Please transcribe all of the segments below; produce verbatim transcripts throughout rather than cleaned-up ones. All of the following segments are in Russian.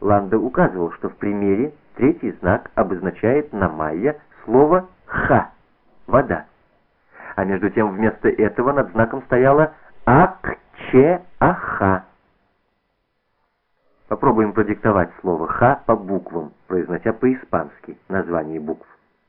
Ланда указывал, что в примере третий знак обозначает на майя слово «ха» — «вода». А между тем вместо этого над знаком стояло «ак-че-аха». Попробуем продиктовать слово «ха» по буквам, произнося по-испански название букв.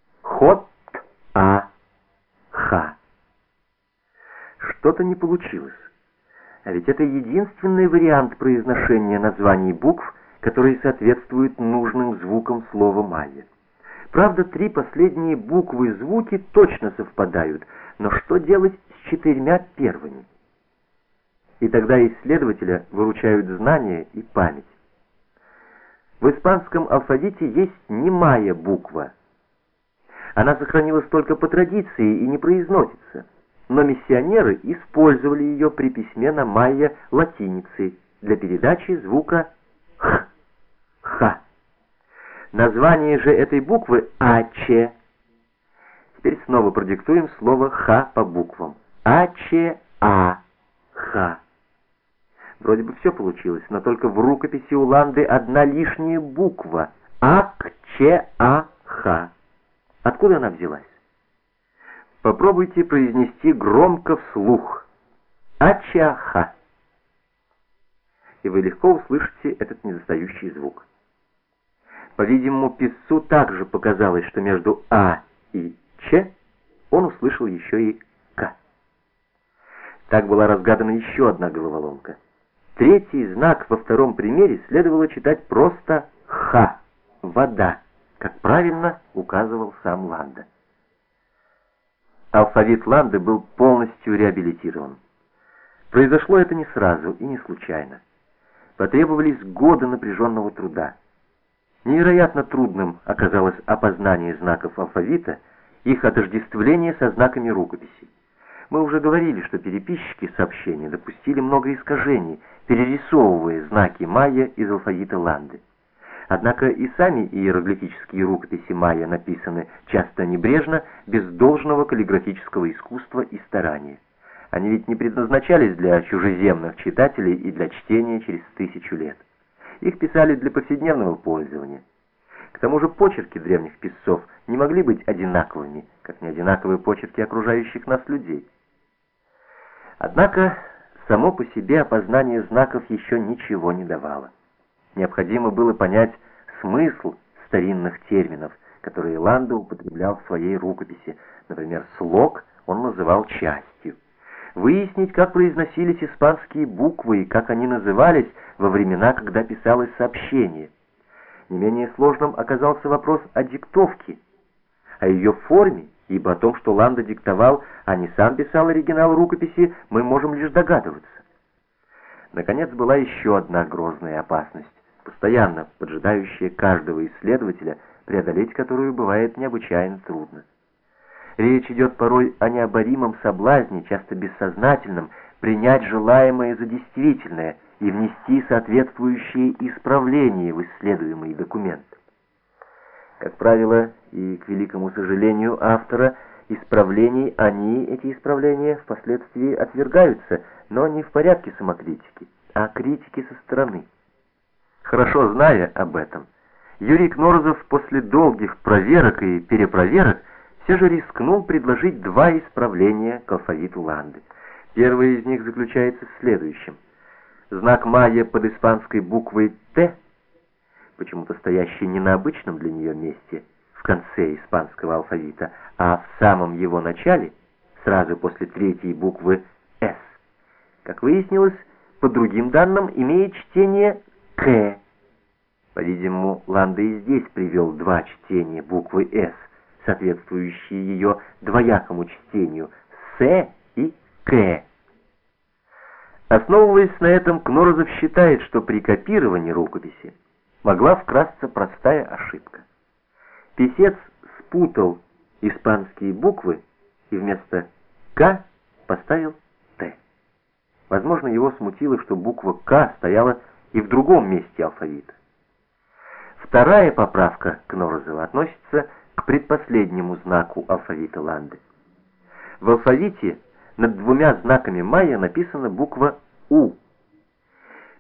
Хот-а-ха. Что-то не получилось. А ведь это единственный вариант произношения названий букв, которые соответствуют нужным звукам слова майя. Правда, три последние буквы и звуки точно совпадают, но что делать с четырьмя первыми? И тогда исследователя выручают знания и память. В испанском алфавите есть немая буква. Она сохранилась только по традиции и не произносится, но миссионеры использовали ее при письме на майя латиницей для передачи звука «х», «ха». Название же этой буквы «аче». Теперь снова продиктуем слово «ха» по буквам. А-че-а-ха. Вроде бы все получилось, но только в рукописи у Ланды одна лишняя буква — ак-че-а-ха. Откуда она взялась? Попробуйте произнести громко вслух «ача-ха», и вы легко услышите этот недостающий звук. По-видимому, писцу также показалось, что между «а» и «ч» он услышал еще и «к». Так была разгадана еще одна головоломка. Третий знак во втором примере следовало читать просто «ха» — «вода», как правильно указывал сам Ланда. Алфавит Ланды был полностью реабилитирован. Произошло это не сразу и не случайно. Потребовались годы напряженного труда. Невероятно трудным оказалось опознание знаков алфавита, их отождествление со знаками рукописи. Мы уже говорили, что переписчики сообщения допустили много искажений, перерисовывая знаки майя из алфавита Ланды. Однако и сами иероглифические рукописи майя написаны часто небрежно, без должного каллиграфического искусства и старания. Они ведь не предназначались для чужеземных читателей и для чтения через тысячу лет. Их писали для повседневного пользования. К тому же почерки древних писцов не могли быть одинаковыми, как не одинаковые почерки окружающих нас людей. Однако само по себе опознание знаков еще ничего не давало. Необходимо было понять смысл старинных терминов, которые Ланда употреблял в своей рукописи. Например, слог он называл частью. Выяснить, как произносились испанские буквы и как они назывались во времена, когда писалось сообщение. Не менее сложным оказался вопрос о диктовке, о ее форме, ибо о том, что Ланда диктовал, а не сам писал оригинал рукописи, мы можем лишь догадываться. Наконец, была еще одна грозная опасность, постоянно поджидающая каждого исследователя, преодолеть которую бывает необычайно трудно. Речь идет порой о необоримом соблазне, часто бессознательном, принять желаемое за действительное и внести соответствующие исправления в исследуемый документ. Как правило, и к великому сожалению автора, исправлений они, эти исправления, впоследствии отвергаются, но не в порядке самокритики, а критики со стороны. Хорошо зная об этом, Юрий Кнорозов после долгих проверок и перепроверок все же рискнул предложить два исправления к алфавиту Ланды. Первое из них заключается в следующем. Знак майя под испанской буквой «Т», почему-то стоящий не на обычном для нее месте, в конце испанского алфавита, а в самом его начале, сразу после третьей буквы «С», как выяснилось, по другим данным имеет чтение «К». По-видимому, Ланда и здесь привел два чтения буквы «С», соответствующие ее двоякому чтению «С» и «К». Основываясь на этом, Кнорозов считает, что при копировании рукописи могла вкрасться простая ошибка. Писец спутал испанские буквы и вместо «К» поставил «Т». Возможно, его смутило, что буква «К» стояла и в другом месте алфавита. Вторая поправка Кнорозова относится к предпоследнему знаку алфавита Ланды. В алфавите над двумя знаками майя написана буква «У».